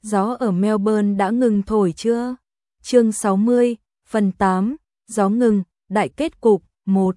gió ở Melbourne đã ngừng thổi chưa? Chương 60, phần 8, gió ngừng, đại kết cục, 1.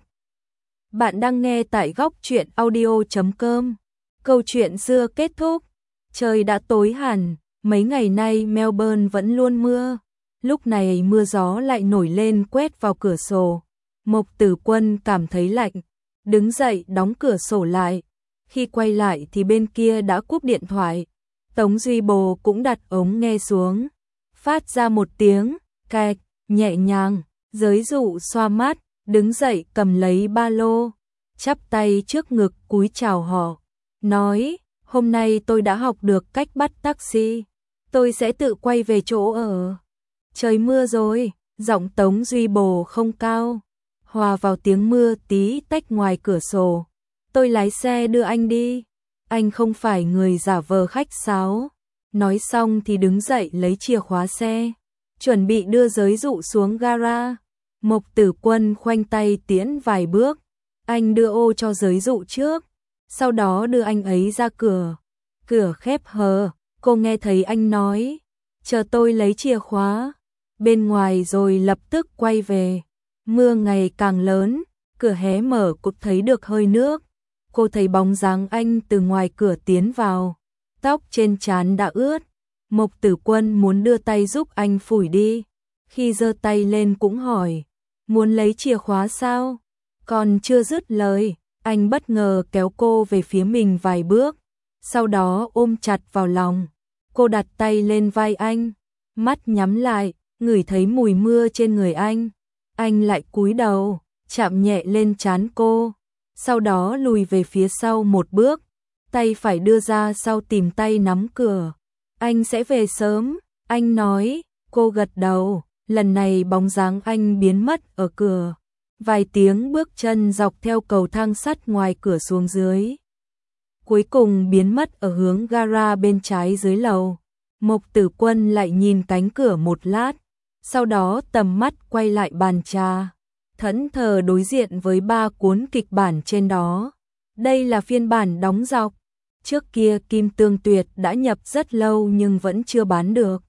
Bạn đang nghe tại góc truyện audio.com. Câu chuyện xưa kết thúc. Trời đã tối hẳn, mấy ngày nay Melbourne vẫn luôn mưa. Lúc này mưa gió lại nổi lên quét vào cửa sổ. Mộc Tử Quân cảm thấy lạnh, đứng dậy đóng cửa sổ lại. Khi quay lại thì bên kia đã cúp điện thoại. Tống Duy Bồ cũng đặt ống nghe xuống, phát ra một tiếng kẹt nhẹ nhàng. Giới dụ xoa mắt, đứng dậy cầm lấy ba lô, chắp tay trước ngực cúi chào họ, nói: hôm nay tôi đã học được cách bắt taxi, tôi sẽ tự quay về chỗ ở. Trời mưa rồi, giọng Tống Duy Bồ không cao, hòa vào tiếng mưa tí tách ngoài cửa sổ. Tôi lái xe đưa anh đi, anh không phải người giả vờ khách sáo. Nói xong thì đứng dậy lấy chìa khóa xe, chuẩn bị đưa Giới Dụ xuống gara. Mộc Tử Quân khoanh tay tiễn vài bước, anh đưa ô cho Giới Dụ trước, sau đó đưa anh ấy ra cửa. Cửa khép hờ, cô nghe thấy anh nói: chờ tôi lấy chìa khóa bên ngoài rồi lập tức quay về. Mưa ngày càng lớn, cửa hé mở cũng thấy được hơi nước. Cô thấy bóng dáng anh từ ngoài cửa tiến vào, tóc trên trán đã ướt. Mộc Tử Quân muốn đưa tay giúp anh phủi đi, khi giơ tay lên cũng hỏi: muốn lấy chìa khóa sao? Còn chưa dứt lời, anh bất ngờ kéo cô về phía mình vài bước, sau đó ôm chặt vào lòng. Cô đặt tay lên vai anh, mắt nhắm lại, ngửi thấy mùi mưa trên người anh. Anh lại cúi đầu, chạm nhẹ lên trán cô, sau đó lùi về phía sau một bước, tay phải đưa ra sau tìm tay nắm cửa. Anh sẽ về sớm, anh nói. Cô gật đầu, lần này bóng dáng anh biến mất ở cửa. Vài tiếng bước chân dọc theo cầu thang sắt ngoài cửa xuống dưới, cuối cùng biến mất ở hướng gara bên trái dưới lầu. Mộc Tử Quân lại nhìn cánh cửa một lát, sau đó tầm mắt quay lại bàn trà, thẫn thờ đối diện với 3 cuốn kịch bản trên đó. Đây là phiên bản đóng dọc. Trước kia Kim Tương Tuyệt đã nhập rất lâu nhưng vẫn chưa bán được,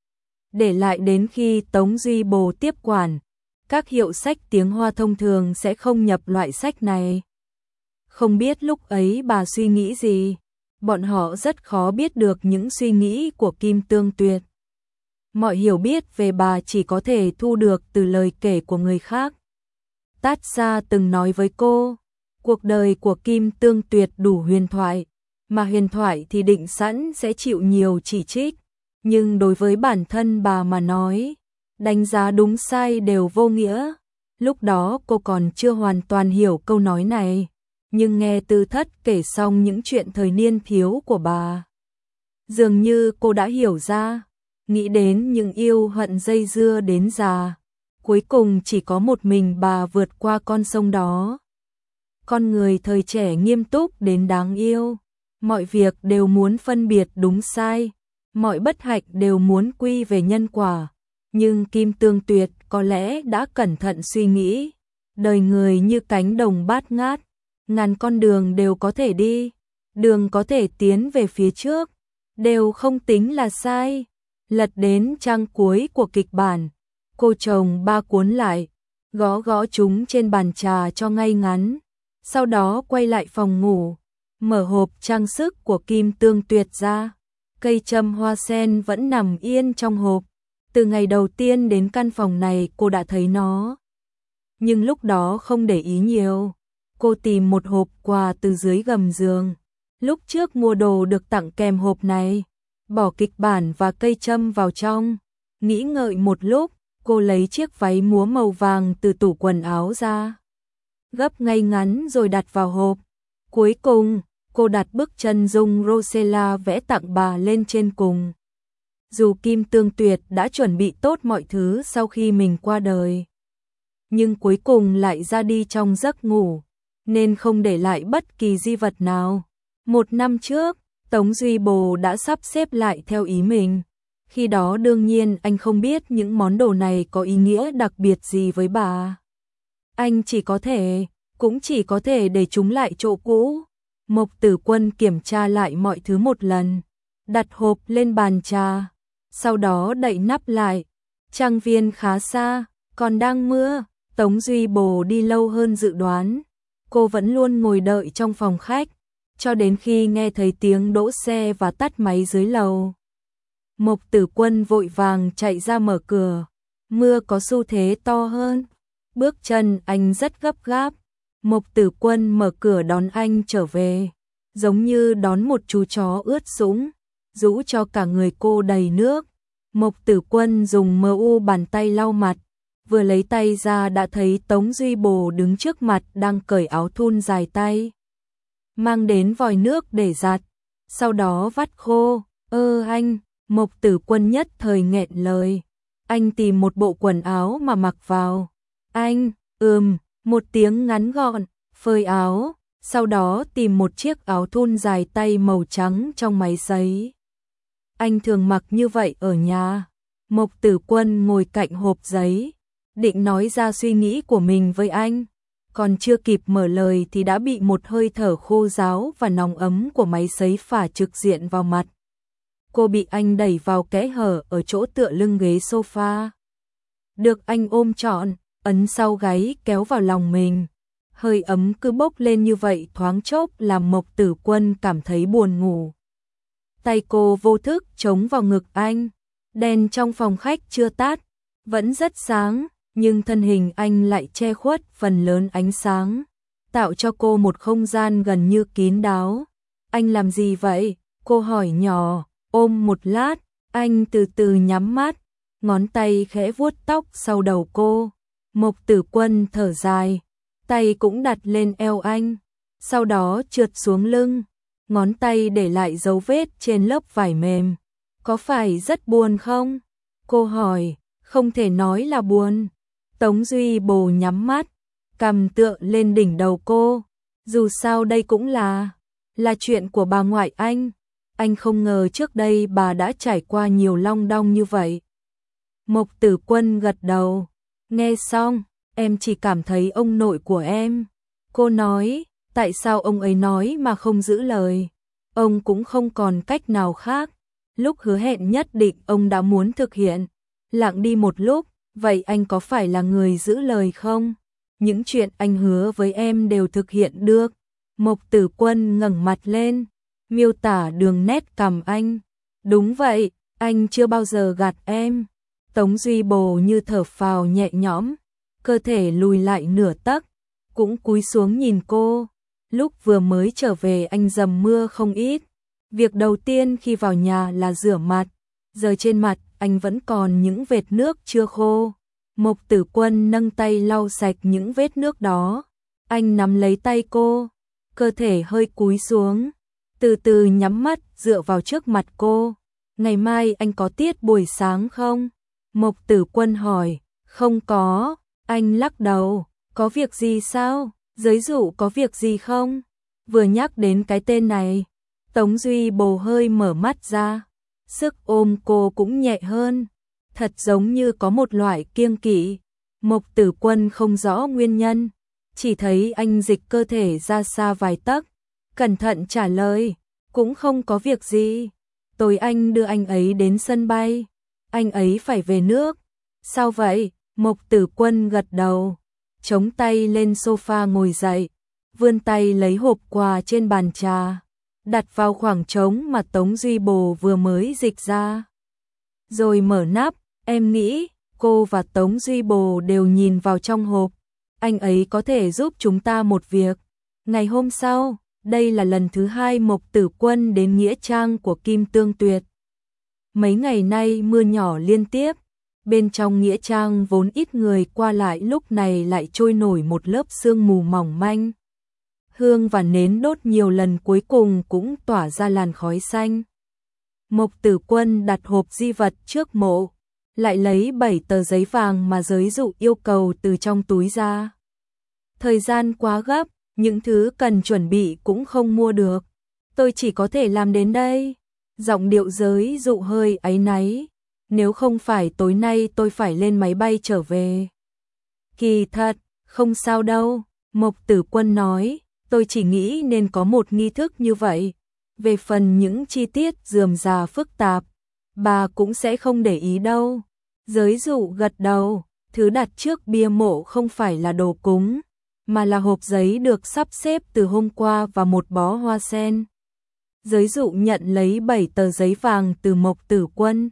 để lại đến khi Tống Duy Bồ tiếp quản. Các hiệu sách tiếng Hoa thông thường sẽ không nhập loại sách này. Không biết lúc ấy bà suy nghĩ gì, bọn họ rất khó biết được những suy nghĩ của Kim Tương Tuyệt. Mọi hiểu biết về bà chỉ có thể thu được từ lời kể của người khác. Tát Sa từng nói với cô, cuộc đời của Kim Tương Tuyệt đủ huyền thoại, mà huyền thoại thì định sẵn sẽ chịu nhiều chỉ trích. Nhưng đối với bản thân bà mà nói, đánh giá đúng sai đều vô nghĩa. Lúc đó cô còn chưa hoàn toàn hiểu câu nói này, nhưng nghe Tư Thất kể xong những chuyện thời niên thiếu của bà, dường như cô đã hiểu ra. Nghĩ đến những yêu hận dây dưa đến già, cuối cùng chỉ có một mình bà vượt qua con sông đó. Con người thời trẻ nghiêm túc đến đáng yêu, mọi việc đều muốn phân biệt đúng sai, mọi bất hạnh đều muốn quy về nhân quả. Nhưng Kim Tương Tuyệt có lẽ đã cẩn thận suy nghĩ, đời người như cánh đồng bát ngát, ngàn con đường đều có thể đi, đường có thể tiến về phía trước, đều không tính là sai. Lật đến trang cuối của kịch bản, cô chồng 3 cuốn lại, gõ gõ chúng trên bàn trà cho ngay ngắn, sau đó quay lại phòng ngủ, mở hộp trang sức của Kim Tương Tuyệt ra. Cây châm hoa sen vẫn nằm yên trong hộp. Từ ngày đầu tiên đến căn phòng này cô đã thấy nó, nhưng lúc đó không để ý nhiều. Cô tìm một hộp quà từ dưới gầm giường, lúc trước mua đồ được tặng kèm hộp này, bỏ kịch bản và cây châm vào trong. Nghĩ ngợi một lúc, cô lấy chiếc váy múa màu vàng từ tủ quần áo ra, gấp ngay ngắn rồi đặt vào hộp. Cuối cùng, cô đặt bức chân dung Rosella vẽ tặng bà lên trên cùng. Dù Kim Tương Tuyệt đã chuẩn bị tốt mọi thứ sau khi mình qua đời, nhưng cuối cùng lại ra đi trong giấc ngủ, nên không để lại bất kỳ di vật nào. 1 năm trước, Tống Duy Bồ đã sắp xếp lại theo ý mình. Khi đó đương nhiên anh không biết những món đồ này có ý nghĩa đặc biệt gì với bà. Anh cũng chỉ có thể để chúng lại chỗ cũ. Mộc Tử Quân kiểm tra lại mọi thứ một lần, đặt hộp lên bàn trà, sau đó đậy nắp lại. Trang viên khá xa, còn đang mưa, Tống Duy Bồ đi lâu hơn dự đoán. Cô vẫn luôn ngồi đợi trong phòng khách, cho đến khi nghe thấy tiếng đỗ xe và tắt máy dưới lầu. Mộc Tử Quân vội vàng chạy ra mở cửa. Mưa có xu thế to hơn. Bước chân anh rất gấp gáp. Mộc Tử Quân mở cửa đón anh trở về, giống như đón một chú chó ướt sũng, rũ cho cả người cô đầy nước. Mộc Tử Quân dùng bàn tay lau mặt, vừa lấy tay ra đã thấy Tống Duy Bồ đứng trước mặt đang cởi áo thun dài tay, mang đến vòi nước để giặt, sau đó vắt khô. Anh, Mộc Tử Quân nhất thời nghẹn lời. Anh tìm một bộ quần áo mà mặc vào. Anh, một tiếng ngắn gọn, phơi áo, sau đó tìm một chiếc áo thun dài tay màu trắng trong máy sấy. Anh thường mặc như vậy ở nhà. Mộc Tử Quân ngồi cạnh hộp giấy, định nói ra suy nghĩ của mình với anh. Còn chưa kịp mở lời thì đã bị một hơi thở khô ráo và nóng ấm của máy sấy phả trực diện vào mặt. Cô bị anh đẩy vào kẽ hở ở chỗ tựa lưng ghế sofa. Được anh ôm trọn, ấn sau gáy kéo vào lòng mình. Hơi ấm cứ bốc lên như vậy thoáng chốc làm Mộc Tử Quân cảm thấy buồn ngủ. Tay cô vô thức chống vào ngực anh. Đèn trong phòng khách chưa tắt, vẫn rất sáng, nhưng thân hình anh lại che khuất phần lớn ánh sáng, tạo cho cô một không gian gần như kín đáo. Anh làm gì vậy? Cô hỏi nhỏ. Ôm một lát, anh từ từ nhắm mắt, ngón tay khẽ vuốt tóc sau đầu cô. Mộc Tử Quân thở dài, tay cũng đặt lên eo anh, sau đó trượt xuống lưng, ngón tay để lại dấu vết trên lớp vải mềm. Có phải rất buồn không? Cô hỏi. Không thể nói là buồn. Tống Duy Bồ nhắm mắt, cằm tựa lên đỉnh đầu cô. Dù sao đây cũng là chuyện của bà ngoại anh. Anh không ngờ trước đây bà đã trải qua nhiều long đong như vậy. Mộc Tử Quân gật đầu. Nghe xong, em chỉ cảm thấy ông nội của em. Cô nói, tại sao ông ấy nói mà không giữ lời? Ông cũng không còn cách nào khác. Lúc hứa hẹn nhất định ông đã muốn thực hiện. Lặng đi một lúc, vậy anh có phải là người giữ lời không? Những chuyện anh hứa với em đều thực hiện được. Mộc Tử Quân ngẩng mặt lên, miêu tả đường nét cằm anh. Đúng vậy, anh chưa bao giờ gạt em. Tống Duy Bồ như thở phào nhẹ nhõm, cơ thể lùi lại nửa tấc, cũng cúi xuống nhìn cô. Lúc vừa mới trở về anh dầm mưa không ít. Việc đầu tiên khi vào nhà là rửa mặt, giờ trên mặt anh vẫn còn những vệt nước chưa khô. Mộc Tử Quân nâng tay lau sạch những vết nước đó. Anh nắm lấy tay cô, cơ thể hơi cúi xuống, từ từ nhắm mắt dựa vào trước mặt cô. Ngày mai anh có tiết buổi sáng không? Mộc Tử Quân hỏi. Không có, anh lắc đầu. Có việc gì sao? Giới dụ có việc gì không? Vừa nhắc đến cái tên này, Tống Duy Bồ hơi mở mắt ra, sức ôm cô cũng nhẹ hơn, thật giống như có một loại kiêng kỵ. Mộc Tử Quân không rõ nguyên nhân, chỉ thấy anh dịch cơ thể ra xa vài tấc, cẩn thận trả lời, cũng không có việc gì. Tối anh đưa anh ấy đến sân bay, anh ấy phải về nước. Sao vậy? Mộc Tử Quân gật đầu, chống tay lên sofa ngồi dậy, vươn tay lấy hộp quà trên bàn trà, đặt vào khoảng trống mà Tống Duy Bồ vừa mới dịch ra. Rồi mở nắp. Em nghĩ cô và Tống Duy Bồ đều nhìn vào trong hộp. Anh ấy có thể giúp chúng ta một việc. Ngày hôm sau, đây là lần thứ 2 Mộc Tử Quân đến nghĩa trang của Kim Tương Tuyệt. Mấy ngày nay mưa nhỏ liên tiếp, bên trong nghĩa trang vốn ít người qua lại lúc này lại trôi nổi một lớp sương mù mỏng manh. Hương và nến đốt nhiều lần cuối cùng cũng tỏa ra làn khói xanh. Mộc Tử Quân đặt hộp di vật trước mộ, lại lấy 7 tờ giấy vàng mà giới dụ yêu cầu từ trong túi ra. Thời gian quá gấp, những thứ cần chuẩn bị cũng không mua được. Tôi chỉ có thể làm đến đây. Giọng điệu giới dụ hơi áy náy. Nếu không phải tối nay tôi phải lên máy bay trở về. Kỳ thật, không sao đâu, Mộc Tử Quân nói. Tôi chỉ nghĩ nên có một nghi thức như vậy. Về phần những chi tiết rườm rà phức tạp, bà cũng sẽ không để ý đâu. Giới dụ gật đầu, thứ đặt trước bia mộ không phải là đồ cúng, mà là hộp giấy được sắp xếp từ hôm qua và một bó hoa sen. Giới dụ nhận lấy 7 tờ giấy vàng từ Mộc Tử Quân.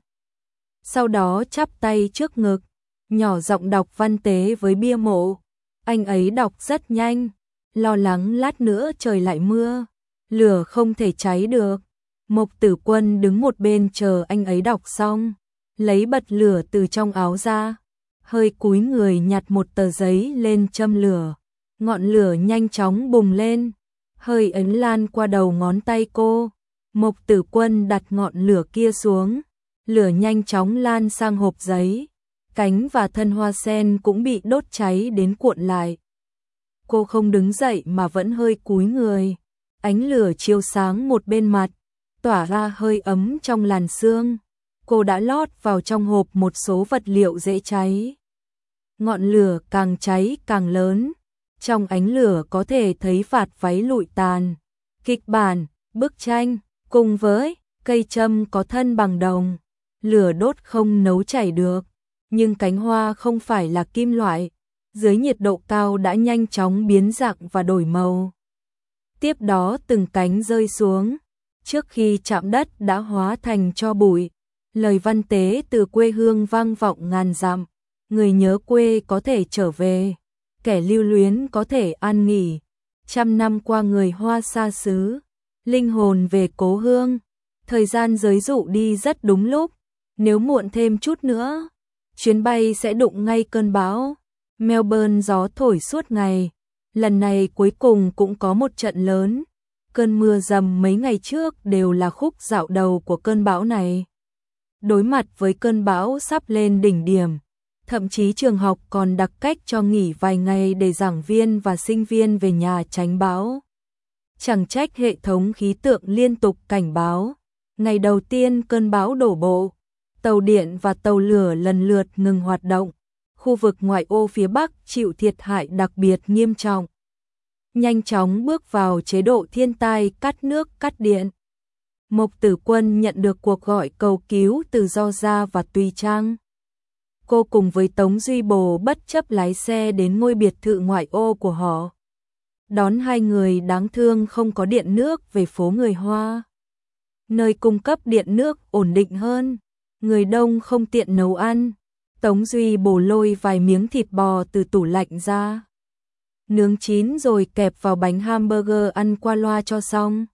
Sau đó chắp tay trước ngực, nhỏ giọng đọc văn tế với bia mộ. Anh ấy đọc rất nhanh, lo lắng lát nữa trời lại mưa, lửa không thể cháy được. Mộc Tử Quân đứng một bên chờ anh ấy đọc xong, lấy bật lửa từ trong áo ra, hơi cúi người nhặt một tờ giấy lên châm lửa. Ngọn lửa nhanh chóng bùng lên, hơi ấn lan qua đầu ngón tay cô. Mộc Tử Quân đặt ngọn lửa kia xuống, lửa nhanh chóng lan sang hộp giấy, cánh và thân hoa sen cũng bị đốt cháy đến cuộn lại. Cô không đứng dậy mà vẫn hơi cúi người, ánh lửa chiếu sáng một bên mặt, tỏa ra hơi ấm trong làn sương. Cô đã lót vào trong hộp một số vật liệu dễ cháy. Ngọn lửa càng cháy càng lớn, trong ánh lửa có thể thấy vạt váy lụi tàn, kịch bản, bức tranh, cùng với cây châm có thân bằng đồng. Lửa đốt không nấu chảy được, nhưng cánh hoa không phải là kim loại, dưới nhiệt độ cao đã nhanh chóng biến dạng và đổi màu. Tiếp đó từng cánh rơi xuống, trước khi chạm đất đã hóa thành tro bụi. Lời văn tế từ quê hương vang vọng ngàn dặm, người nhớ quê có thể trở về, kẻ lưu luyến có thể an nghỉ. 100 năm qua người Hoa xa xứ, linh hồn về cố hương. Thời gian giới dụ đi rất đúng lúc, nếu muộn thêm chút nữa, chuyến bay sẽ đụng ngay cơn bão. Melbourne gió thổi suốt ngày, lần này cuối cùng cũng có một trận lớn. Cơn mưa dầm mấy ngày trước đều là khúc dạo đầu của cơn bão này. Đối mặt với cơn bão sắp lên đỉnh điểm, thậm chí trường học còn đặc cách cho nghỉ vài ngày để giảng viên và sinh viên về nhà tránh bão. Chẳng trách hệ thống khí tượng liên tục cảnh báo. Ngày đầu tiên cơn bão đổ bộ, tàu điện và tàu lửa lần lượt ngừng hoạt động. Khu vực ngoại ô phía Bắc chịu thiệt hại đặc biệt nghiêm trọng. Nhanh chóng bước vào chế độ thiên tai cắt nước cắt điện. Mộc Tử Quân nhận được cuộc gọi cầu cứu từ Do Gia và Tùy Trang. Cô cùng với Tống Duy Bồ bất chấp lái xe đến ngôi biệt thự ngoại ô của họ, đón hai người đáng thương không có điện nước về phố người Hoa. Nơi cung cấp điện nước ổn định hơn, người đông không tiện nấu ăn. Tống Duy Bồ lôi vài miếng thịt bò từ tủ lạnh ra, nướng chín rồi kẹp vào bánh hamburger ăn qua loa cho xong.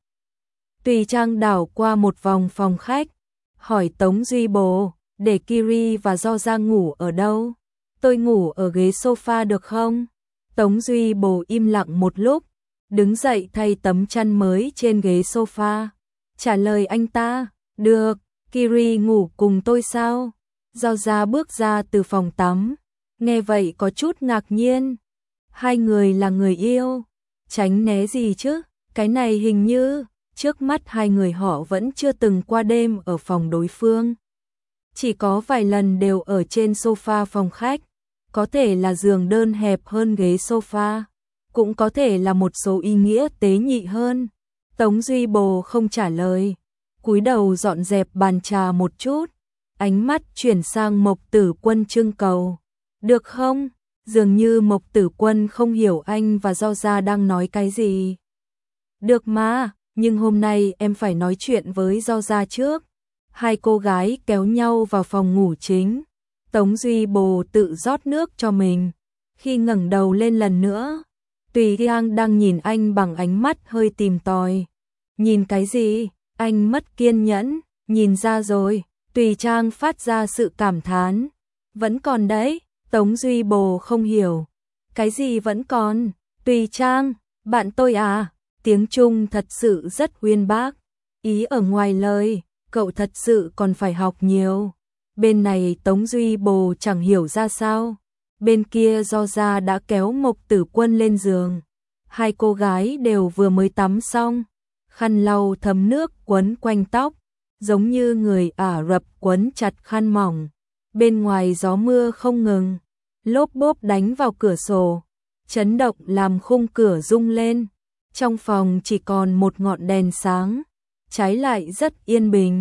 Tùy Trang đảo qua một vòng phòng khách, hỏi Tống Duy Bồ, để Kiri và Do Gia ngủ ở đâu? Tôi ngủ ở ghế sofa được không? Tống Duy Bồ im lặng một lúc, đứng dậy thay tấm chăn mới trên ghế sofa. Trả lời anh ta, được, Kiri ngủ cùng tôi sao? Do Gia bước ra từ phòng tắm, nghe vậy có chút ngạc nhiên. Hai người là người yêu, tránh né gì chứ? Cái này hình như trước mắt hai người họ vẫn chưa từng qua đêm ở phòng đối phương. Chỉ có vài lần đều ở trên sofa phòng khách, có thể là giường đơn hẹp hơn ghế sofa, cũng có thể là một số ý nghĩa tế nhị hơn. Tống Duy Bồ không trả lời, cúi đầu dọn dẹp bàn trà một chút, ánh mắt chuyển sang Mộc Tử Quân trưng cầu. Được không? Dường như Mộc Tử Quân không hiểu anh và Do Gia đang nói cái gì. Được mà, nhưng hôm nay em phải nói chuyện với Do Gia trước. Hai cô gái kéo nhau vào phòng ngủ chính. Tống Duy Bồ tự rót nước cho mình. Khi ngẩng đầu lên lần nữa, Tùy Trang đang nhìn anh bằng ánh mắt hơi tìm tòi. Nhìn cái gì? Anh mất kiên nhẫn. Nhìn ra rồi. Tùy Trang phát ra sự cảm thán. Vẫn còn đấy. Tống Duy Bồ không hiểu. Cái gì vẫn còn? Tùy Trang, bạn tôi à? Tiếng Trung thật sự rất uyên bác. Ý ở ngoài lời, cậu thật sự còn phải học nhiều. Bên này Tống Duy Bồ chẳng hiểu ra sao. Bên kia Do Gia đã kéo Mộc Tử Quân lên giường. Hai cô gái đều vừa mới tắm xong. Khăn lau thấm nước quấn quanh tóc, giống như người Ả Rập quấn chặt khăn mỏng. Bên ngoài gió mưa không ngừng, lốp bốp đánh vào cửa sổ, chấn động làm khung cửa rung lên. Trong phòng chỉ còn một ngọn đèn sáng, trái lại rất yên bình.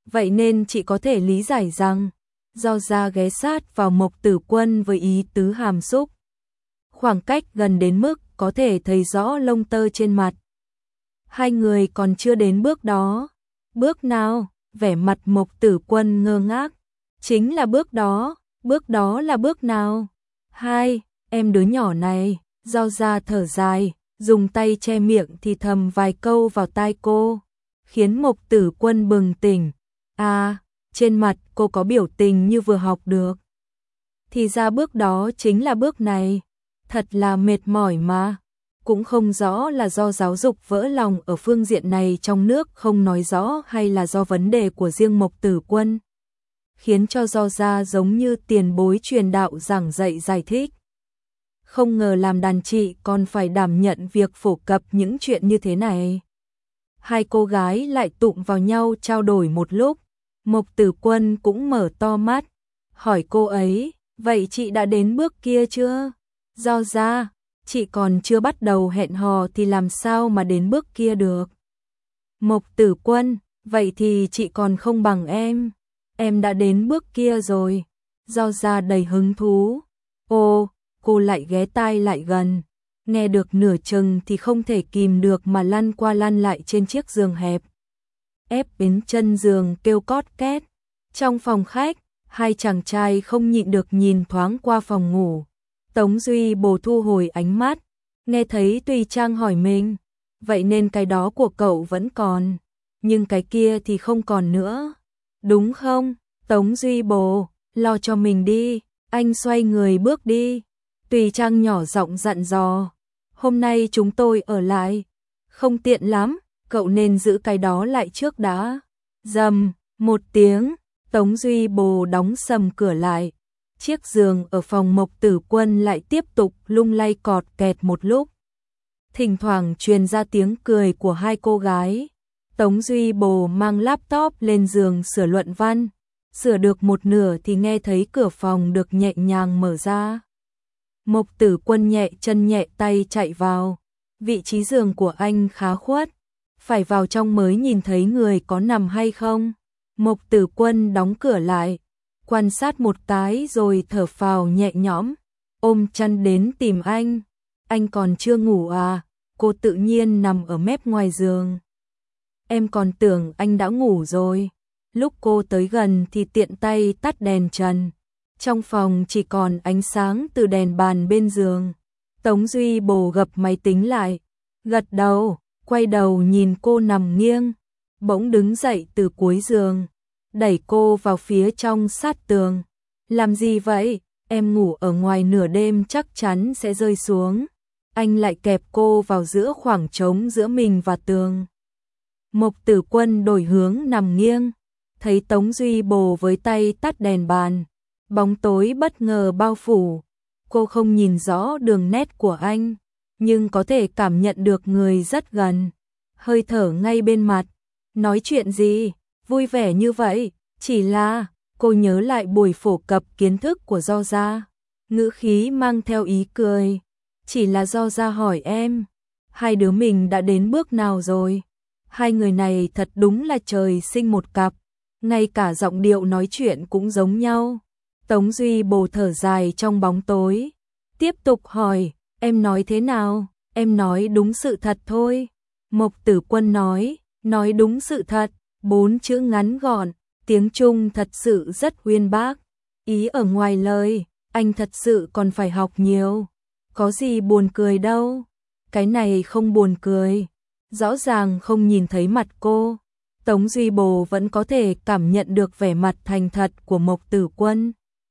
vậy nên chị có thể lý giải rằng Do Gia ghé sát vào Mộc Tử Quân với ý tứ hàm xúc. Khoảng cách gần đến mức có thể thấy rõ lông tơ trên mặt. Hai người còn chưa đến bước đó. Bước nào? Vẻ mặt Mộc Tử Quân ngơ ngác. Chính là bước đó là bước nào? Hai, em đứa nhỏ này, Do Gia thở dài, dùng tay che miệng thì thầm vài câu vào tai cô, khiến Mộc Tử Quân bừng tỉnh. À, trên mặt cô có biểu tình như vừa học được. Thì ra bước đó chính là bước này, thật là mệt mỏi mà. Cũng không rõ là do giáo dục vỡ lòng ở phương diện này trong nước không nói rõ hay là do vấn đề của riêng Mộc Tử Quân, khiến cho Do Gia giống như tiền bối truyền đạo giảng dạy giải thích. Không ngờ làm đàn chị còn phải đảm nhận việc phổ cập những chuyện như thế này. Hai cô gái lại tụm vào nhau trao đổi một lúc, Mộc Tử Quân cũng mở to mắt, hỏi cô ấy, vậy chị đã đến bước kia chưa? Do Gia, chị còn chưa bắt đầu hẹn hò thì làm sao mà đến bước kia được? Mộc Tử Quân, vậy thì chị còn không bằng em đã đến bước kia rồi. Do Gia đầy hứng thú. Ô, cô lại ghé tai lại gần, nghe được nửa chừng thì không thể kìm được mà lăn qua lăn lại trên chiếc giường hẹp. Ép đến chân giường kêu cót két. Trong phòng khách, hai chàng trai không nhịn được nhìn thoáng qua phòng ngủ. Tống Duy Bồ thu hồi ánh mắt, nghe thấy Tùy Trang hỏi mình, vậy nên cái đó của cậu vẫn còn, nhưng cái kia thì không còn nữa, đúng không? Tống Duy Bồ, lo cho mình đi, anh xoay người bước đi. Tùy Trang nhỏ giọng dặn dò, hôm nay chúng tôi ở lại, không tiện lắm, cậu nên giữ cái đó lại trước đã. Rầm, một tiếng, Tống Duy Bồ đóng sầm cửa lại. Chiếc giường ở phòng Mộc Tử Quân lại tiếp tục lung lay cọt kẹt một lúc. Thỉnh thoảng truyền ra tiếng cười của hai cô gái. Tống Duy Bồ mang laptop lên giường sửa luận văn. Sửa được một nửa thì nghe thấy cửa phòng được nhẹ nhàng mở ra. Mộc Tử Quân nhẹ chân nhẹ tay chạy vào. Vị trí giường của anh khá khuất. Phải vào trong mới nhìn thấy người có nằm hay không. Mộc Tử Quân đóng cửa lại, quan sát một cái rồi thở phào nhẹ nhõm, ôm chăn đến tìm anh còn chưa ngủ à? Cô tự nhiên nằm ở mép ngoài giường. Em còn tưởng anh đã ngủ rồi. Lúc cô tới gần thì tiện tay tắt đèn trần. Trong phòng chỉ còn ánh sáng từ đèn bàn bên giường. Tống Duy Bồ gập máy tính lại, gật đầu, quay đầu nhìn cô nằm nghiêng, bỗng đứng dậy từ cuối giường, đẩy cô vào phía trong sát tường. Làm gì vậy? Em ngủ ở ngoài nửa đêm chắc chắn sẽ rơi xuống. Anh lại kẹp cô vào giữa khoảng trống giữa mình và tường. Mộc Tử Quân đổi hướng nằm nghiêng, thấy Tống Duy Bồ với tay tắt đèn bàn, bóng tối bất ngờ bao phủ. Cô không nhìn rõ đường nét của anh, nhưng có thể cảm nhận được người rất gần, hơi thở ngay bên mặt. Nói chuyện gì? Vui vẻ như vậy, chỉ là cô nhớ lại buổi phổ cập kiến thức của Do Gia, ngữ khí mang theo ý cười. Chỉ là Do Gia hỏi em, hai đứa mình đã đến bước nào rồi? Hai người này thật đúng là trời sinh một cặp, ngay cả giọng điệu nói chuyện cũng giống nhau. Tống Duy Bồ thở dài trong bóng tối, tiếp tục hỏi, em nói thế nào? Em nói đúng sự thật thôi. Mộc Tử Quân nói đúng sự thật, 4 chữ ngắn gọn, tiếng Trung thật sự rất uyên bác. Ý ở ngoài lời, anh thật sự còn phải học nhiều. Có gì buồn cười đâu. Cái này không buồn cười. Rõ ràng không nhìn thấy mặt cô, Tống Duy Bồ vẫn có thể cảm nhận được vẻ mặt thành thật của Mộc Tử Quân.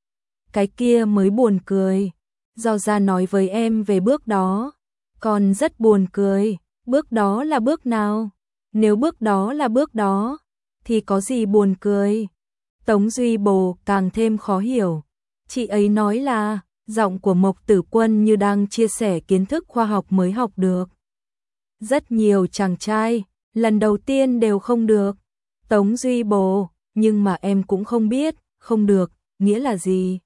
Cái kia mới buồn cười. Do Gia nói với em về bước đó, còn rất buồn cười. Bước đó là bước nào? Nếu bước đó là bước đó, thì có gì buồn cười? Tống Duy Bồ càng thêm khó hiểu. Chị ấy nói là, giọng của Mộc Tử Quân như đang chia sẻ kiến thức khoa học mới học được. Rất nhiều chàng trai, lần đầu tiên đều không được. Tống Duy Bồ, nhưng mà em cũng không biết, không được, nghĩa là gì?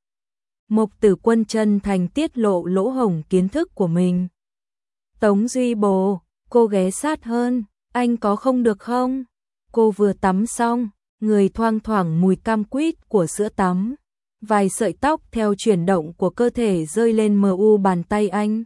Mộc Tử Quân chân thành tiết lộ lỗ hổng kiến thức của mình. Tống Duy Bồ, cô ghé sát hơn, anh có không được không? Cô vừa tắm xong, người thoang thoảng mùi cam quýt của sữa tắm. Vài sợi tóc theo chuyển động của cơ thể rơi lên mờ u bàn tay anh.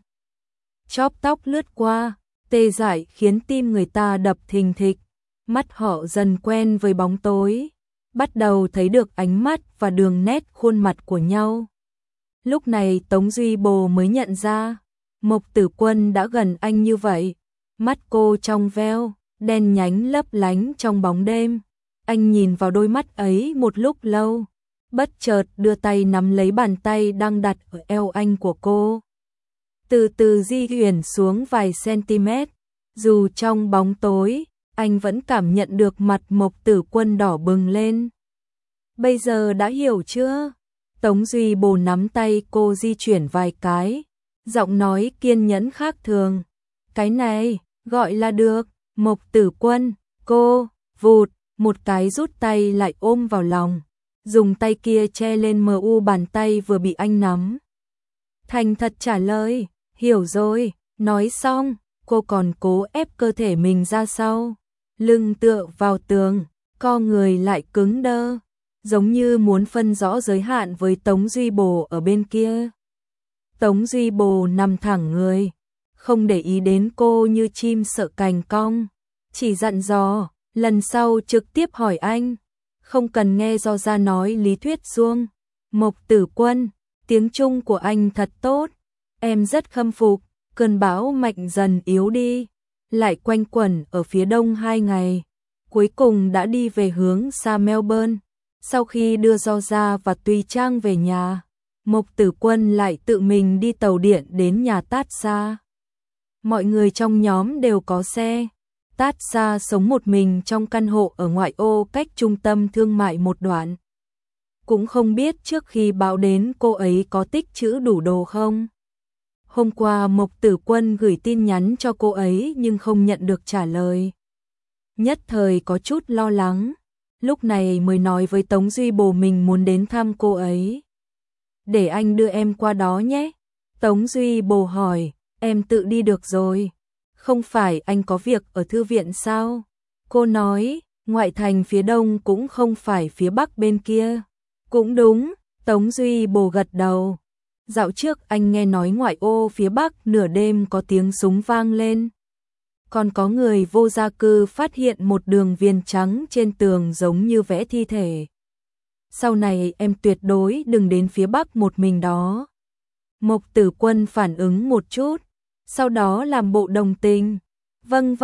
Chóp tóc lướt qua, tê dại khiến tim người ta đập thình thịch. Mắt họ dần quen với bóng tối, bắt đầu thấy được ánh mắt và đường nét khuôn mặt của nhau. Lúc này Tống Duy Bồ mới nhận ra, Mộc Tử Quân đã gần anh như vậy. Mắt cô trong veo, đen nhánh lấp lánh trong bóng đêm. Anh nhìn vào đôi mắt ấy một lúc lâu, bất chợt đưa tay nắm lấy bàn tay đang đặt ở eo anh của cô. Từ từ di chuyển xuống vài cm, dù trong bóng tối, anh vẫn cảm nhận được mặt Mộc Tử Quân đỏ bừng lên. Bây giờ đã hiểu chưa? Tống Duy Bồ nắm tay cô di chuyển vài cái, giọng nói kiên nhẫn khác thường. Cái này, gọi là được, Mộc Tử Quân, cô, vụt, một cái rút tay lại ôm vào lòng, dùng tay kia che lên mờ u bàn tay vừa bị anh nắm. Thành thật trả lời, hiểu rồi, nói xong, cô còn cố ép cơ thể mình ra sau, lưng tựa vào tường, co người lại cứng đơ, giống như muốn phân rõ giới hạn với Tống Duy Bồ ở bên kia. Tống Duy Bồ nằm thẳng người, không để ý đến cô như chim sợ cành cong, chỉ dặn dò, lần sau trực tiếp hỏi anh, không cần nghe do ra nói lý thuyết suông. Mộc Tử Quân, tiếng Trung của anh thật tốt, em rất khâm phục. Cơn bão mạnh dần yếu đi, lại quanh quẩn ở phía đông 2 ngày, cuối cùng đã đi về hướng xa Melbourne. Sau khi đưa Georgia và Tùy Trang về nhà, Mộc Tử Quân lại tự mình đi tàu điện đến nhà Tatsa. Mọi người trong nhóm đều có xe. Tatsa sống một mình trong căn hộ ở ngoại ô cách trung tâm thương mại một đoạn. Cũng không biết trước khi báo đến cô ấy có tích trữ đủ đồ không. Hôm qua Mộc Tử Quân gửi tin nhắn cho cô ấy nhưng không nhận được trả lời. Nhất thời có chút lo lắng, lúc này mới nói với Tống Duy Bồ mình muốn đến thăm cô ấy. Để anh đưa em qua đó nhé. Tống Duy Bồ hỏi, em tự đi được rồi. Không phải anh có việc ở thư viện sao? Cô nói, ngoại thành phía đông cũng không phải phía bắc bên kia. Cũng đúng, Tống Duy Bồ gật đầu. Dạo trước anh nghe nói ngoại ô phía bắc nửa đêm có tiếng súng vang lên. Còn có người vô gia cư phát hiện một đường viền trắng trên tường giống như vẽ thi thể. Sau này em tuyệt đối đừng đến phía bắc một mình đó. Mộc Tử Quân phản ứng một chút, sau đó làm bộ đồng tình. Vâng,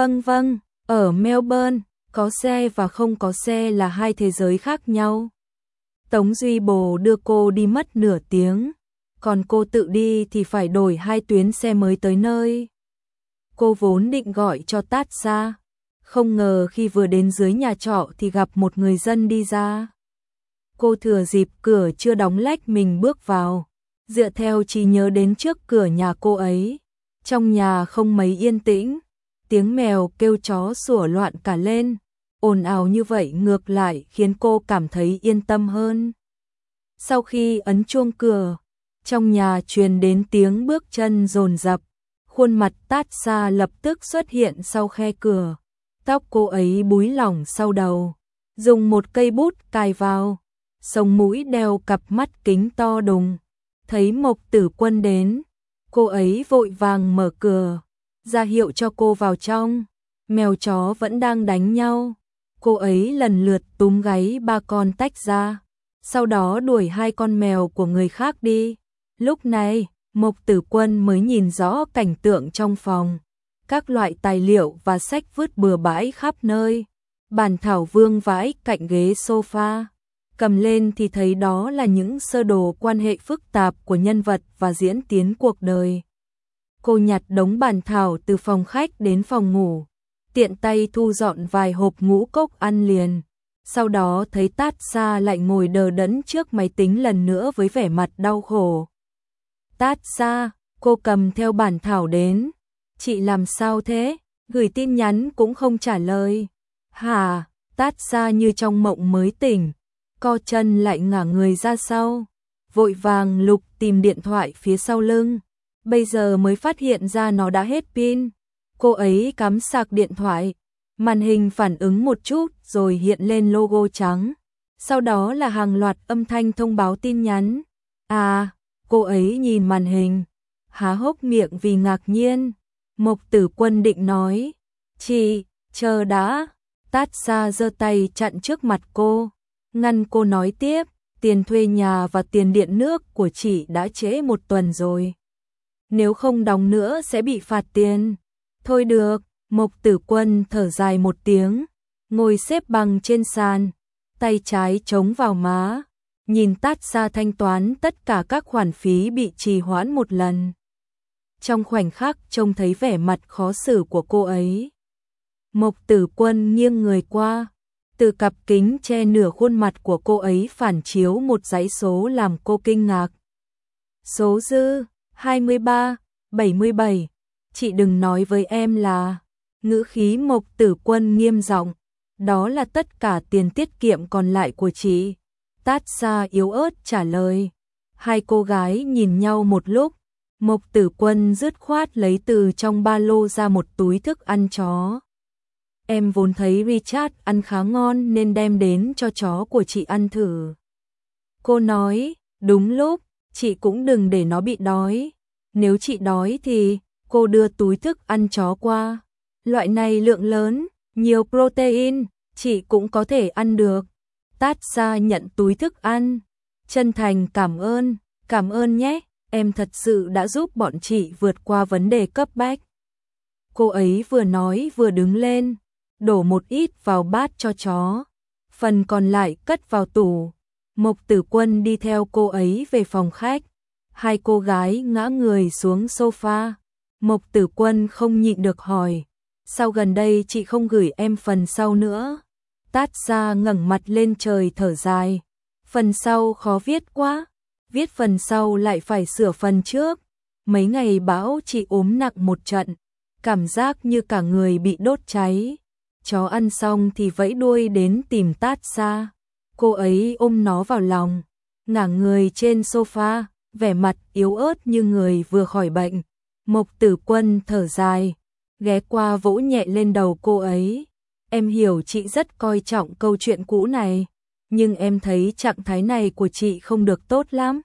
ở Melbourne, có xe và không có xe là hai thế giới khác nhau. Tống Duy Bồ đưa cô đi mất nửa tiếng. Còn cô tự đi thì phải đổi 2 tuyến xe mới tới nơi. Cô vốn định gọi cho Tatsa, không ngờ khi vừa đến dưới nhà trọ thì gặp một người dân đi ra. Cô thừa dịp cửa chưa đóng lách mình bước vào, dựa theo trí nhớ đến trước cửa nhà cô ấy. Trong nhà không mấy yên tĩnh, tiếng mèo kêu chó sủa loạn cả lên, ồn ào như vậy ngược lại khiến cô cảm thấy yên tâm hơn. Sau khi ấn chuông cửa, trong nhà truyền đến tiếng bước chân dồn dập, khuôn mặt Tatsa lập tức xuất hiện sau khe cửa. Tóc cô ấy búi lỏng sau đầu, dùng một cây bút cài vào, sống mũi đeo cặp mắt kính to đùng. Thấy Mộc Tử Quân đến, cô ấy vội vàng mở cửa, ra hiệu cho cô vào trong. Mèo chó vẫn đang đánh nhau, cô ấy lần lượt túm gáy 3 con tách ra, sau đó đuổi 2 con mèo của người khác đi. Lúc này, Mộc Tử Quân mới nhìn rõ cảnh tượng trong phòng. Các loại tài liệu và sách vứt bừa bãi khắp nơi. Bản thảo vương vãi cạnh ghế sofa. Cầm lên thì thấy đó là những sơ đồ quan hệ phức tạp của nhân vật và diễn tiến cuộc đời. Cô nhặt đống bản thảo từ phòng khách đến phòng ngủ, tiện tay thu dọn vài hộp ngũ cốc ăn liền. Sau đó thấy Tatsa lại ngồi đờ đẫn trước máy tính lần nữa với vẻ mặt đau khổ. Tatsa, cô cầm theo bản thảo đến. Chị làm sao thế? Gửi tin nhắn cũng không trả lời. Hả? Tatsa như trong mộng mới tỉnh, co chân lại ngả người ra sau, vội vàng lục tìm điện thoại phía sau lưng. Bây giờ mới phát hiện ra nó đã hết pin. Cô ấy cắm sạc điện thoại, màn hình phản ứng một chút rồi hiện lên logo trắng. Sau đó là hàng loạt âm thanh thông báo tin nhắn. À, cô ấy nhìn màn hình, há hốc miệng vì ngạc nhiên. Mộc Tử Quân định nói, chị, chờ đã. Tát Sa giơ tay chặn trước mặt cô, ngăn cô nói tiếp, tiền thuê nhà và tiền điện nước của chị đã trễ 1 tuần rồi. Nếu không đóng nữa sẽ bị phạt tiền. Thôi được, Mộc Tử Quân thở dài một tiếng, ngồi xếp bằng trên sàn, tay trái chống vào má, nhìn Tát Sa thanh toán tất cả các khoản phí bị trì hoãn một lần. Trong khoảnh khắc trông thấy vẻ mặt khó xử của cô ấy, Mộc Tử Quân nghiêng người qua, từ cặp kính che nửa khuôn mặt của cô ấy phản chiếu một dãy số làm cô kinh ngạc. Số dư 2377, chị đừng nói với em là. Ngữ khí Mộc Tử Quân nghiêm giọng, đó là tất cả tiền tiết kiệm còn lại của chị. Tát Sa yếu ớt trả lời. Hai cô gái nhìn nhau một lúc, Mộc Tử Quân dứt khoát lấy từ trong ba lô ra một túi thức ăn chó. Em vốn thấy Richard ăn khá ngon nên đem đến cho chó của chị ăn thử. Cô nói, đúng lúc, chị cũng đừng để nó bị đói. Nếu chị đói thì, cô đưa túi thức ăn chó qua. Loại này lượng lớn, nhiều protein, chị cũng có thể ăn được. Tát Sa nhận túi thức ăn, chân thành cảm ơn nhé, em thật sự đã giúp bọn chị vượt qua vấn đề cấp bách. Cô ấy vừa nói vừa đứng lên, đổ một ít vào bát cho chó, phần còn lại cất vào tủ. Mộc Tử Quân đi theo cô ấy về phòng khách, hai cô gái ngã người xuống sofa. Mộc Tử Quân không nhịn được hỏi, sao gần đây chị không gửi em phần sau nữa? Tát Sa ngẩng mặt lên trời thở dài, phần sau khó viết quá, viết phần sau lại phải sửa phần trước. Mấy ngày bão chị ốm nặng một trận, cảm giác như cả người bị đốt cháy. Chó ăn xong thì vẫy đuôi đến tìm Tát Sa. Cô ấy ôm nó vào lòng, ngả người trên sofa, vẻ mặt yếu ớt như người vừa khỏi bệnh. Mộc Tử Quân thở dài, ghé qua vỗ nhẹ lên đầu cô ấy. Em hiểu chị rất coi trọng câu chuyện cũ này, nhưng em thấy trạng thái này của chị không được tốt lắm.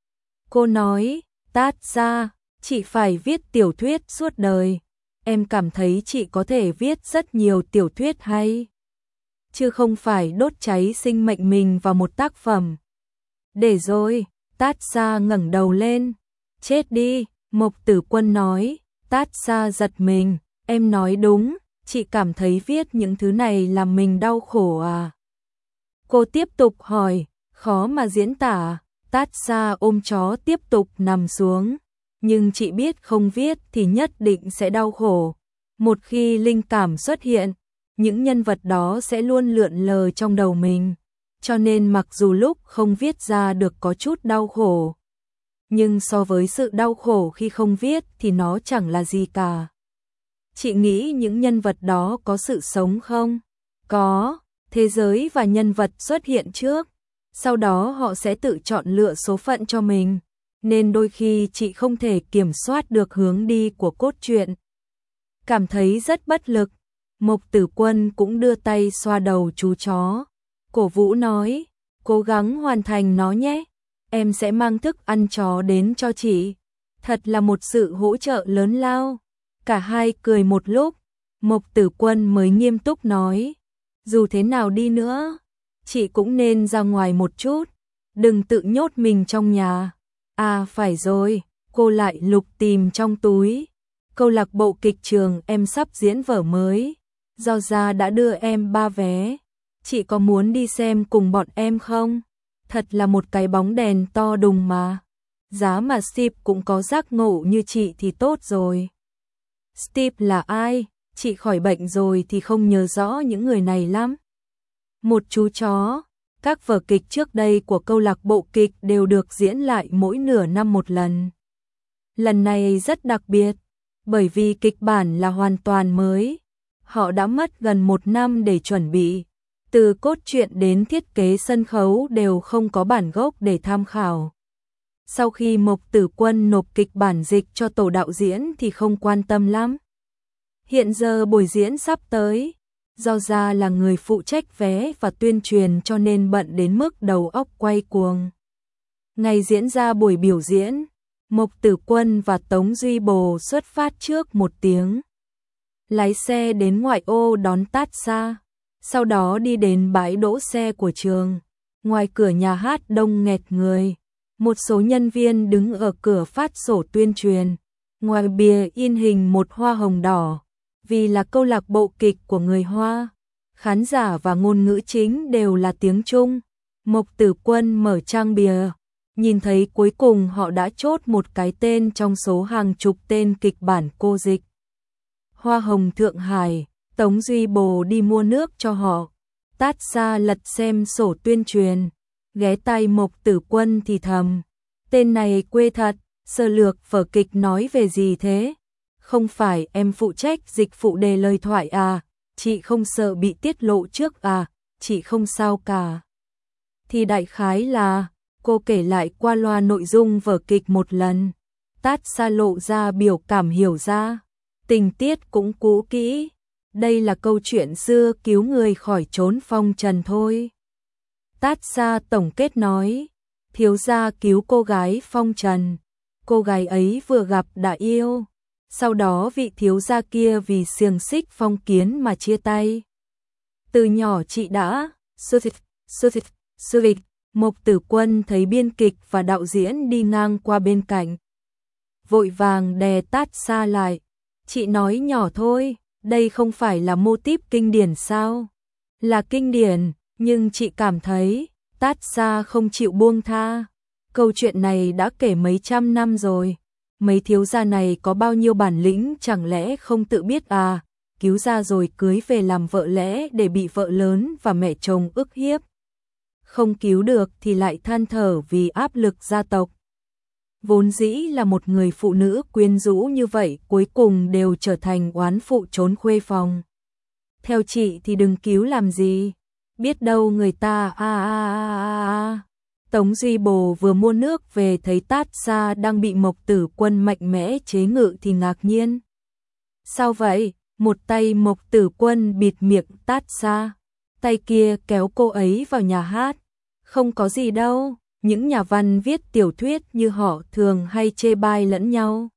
Cô nói, Tát Sa, chị phải viết tiểu thuyết suốt đời. Em cảm thấy chị có thể viết rất nhiều tiểu thuyết hay, chứ không phải đốt cháy sinh mệnh mình vào một tác phẩm. Để rồi, Tát Sa ngẩng đầu lên. Chết đi, Mộc Tử Quân nói. Tát Sa giật mình, em nói đúng, chị cảm thấy viết những thứ này làm mình đau khổ à? Cô tiếp tục hỏi, khó mà diễn tả. Tát Sa ôm chó tiếp tục nằm xuống. Nhưng chị biết không viết thì nhất định sẽ đau khổ. Một khi linh cảm xuất hiện, những nhân vật đó sẽ luôn lượn lờ trong đầu mình. Cho nên mặc dù lúc không viết ra được có chút đau khổ, nhưng so với sự đau khổ khi không viết thì nó chẳng là gì cả. Chị nghĩ những nhân vật đó có sự sống không? Có, thế giới và nhân vật xuất hiện trước, sau đó họ sẽ tự chọn lựa số phận cho mình, nên đôi khi chị không thể kiểm soát được hướng đi của cốt truyện. Cảm thấy rất bất lực, Mộc Tử Quân cũng đưa tay xoa đầu chú chó, cổ vũ nói, cố gắng hoàn thành nó nhé, em sẽ mang thức ăn chó đến cho chị. Thật là một sự hỗ trợ lớn lao. Cả hai cười một lúc, Mộc Tử Quân mới nghiêm túc nói, dù thế nào đi nữa, chị cũng nên ra ngoài một chút, đừng tự nhốt mình trong nhà. À phải rồi, cô lại lục tìm trong túi. Câu lạc bộ kịch trường em sắp diễn vở mới, Giao Gia đã đưa em 3 vé. Chị có muốn đi xem cùng bọn em không? Thật là một cái bóng đèn to đùng mà. Giá mà Steve cũng có giác ngộ như chị thì tốt rồi. Steve là ai? Chị khỏi bệnh rồi thì không nhớ rõ những người này lắm. Một chú chó. Các vở kịch trước đây của câu lạc bộ kịch đều được diễn lại mỗi nửa năm một lần. Lần này rất đặc biệt, bởi vì kịch bản là hoàn toàn mới. Họ đã mất gần 1 năm để chuẩn bị. Từ cốt truyện đến thiết kế sân khấu đều không có bản gốc để tham khảo. Sau khi Mộc Tử Quân nộp kịch bản dịch cho tổ đạo diễn thì không quan tâm lắm. Hiện giờ buổi diễn sắp tới, do ra là người phụ trách vé và tuyên truyền cho nên bận đến mức đầu óc quay cuồng. Ngày diễn ra buổi biểu diễn, Mộc Tử Quân và Tống Duy Bồ xuất phát trước 1 tiếng. Lái xe đến ngoại ô đón Tát Sa, sau đó đi đến bãi đỗ xe của trường. Ngoài cửa nhà hát đông nghẹt người, một số nhân viên đứng ở cửa phát sổ tuyên truyền. Ngoài bìa in hình một hoa hồng đỏ, vì là câu lạc bộ kịch của người Hoa, khán giả và ngôn ngữ chính đều là tiếng Trung. Mộc Tử Quân mở trang bìa, nhìn thấy cuối cùng họ đã chốt một cái tên trong số hàng chục tên kịch bản cô dịch. Hoa hồng Thượng Hải, Tống Duy Bồ đi mua nước cho họ. Tát Sa lật xem sổ tuyên truyền, ghé tai Mộc Tử Quân thì thầm. Tên này quê thật, sơ lược vở kịch nói về gì thế? Không phải em phụ trách dịch phụ đề lời thoại à? Chị không sợ bị tiết lộ trước à? Chị không sao cả. Thì đại khái là, cô kể lại qua loa nội dung vở kịch một lần. Tát Sa lộ ra biểu cảm hiểu ra, tình tiết cũng cũ kỹ. Đây là câu chuyện xưa cứu người khỏi chốn phong trần thôi. Tát Sa tổng kết nói, thiếu gia cứu cô gái phong trần. Cô gái ấy vừa gặp đã yêu. Sau đó vị thiếu gia kia vì xiềng xích phong kiến mà chia tay. Từ nhỏ chị đã sư vịt. Mộc Tử Quân thấy biên kịch và đạo diễn đi ngang qua bên cạnh, vội vàng đè Tát Sa lại. Chị nói nhỏ thôi, đây không phải là mô típ kinh điển sao? Là kinh điển, nhưng chị cảm thấy Tát Sa không chịu buông tha. Câu chuyện này đã kể mấy trăm năm rồi. Mấy thiếu gia này có bao nhiêu bản lĩnh chẳng lẽ không tự biết à? Cứu ra rồi cưới về làm vợ lẽ để bị vợ lớn và mẹ chồng ức hiếp. Không cứu được thì lại than thở vì áp lực gia tộc. Vốn dĩ là một người phụ nữ quyến rũ như vậy cuối cùng đều trở thành oán phụ trốn khuê phòng. Theo chị thì đừng cứu làm gì. Biết đâu người ta Tống Duy Bồ vừa mua nước về thấy Tát Sa đang bị Mộc Tử Quân mạnh mẽ chế ngự thì ngạc nhiên. Sao vậy? Một tay Mộc Tử Quân bịt miệng Tát Sa, tay kia kéo cô ấy vào nhà hát. Không có gì đâu, những nhà văn viết tiểu thuyết như họ thường hay chê bai lẫn nhau.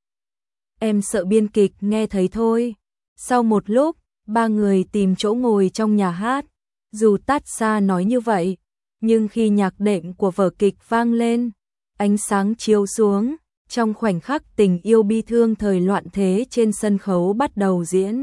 Em sợ biên kịch nghe thấy thôi. Sau một lúc, 3 người tìm chỗ ngồi trong nhà hát. Dù Tát Sa nói như vậy, nhưng khi nhạc đệm của vở kịch vang lên, ánh sáng chiếu xuống, trong khoảnh khắc tình yêu bi thương thời loạn thế trên sân khấu bắt đầu diễn.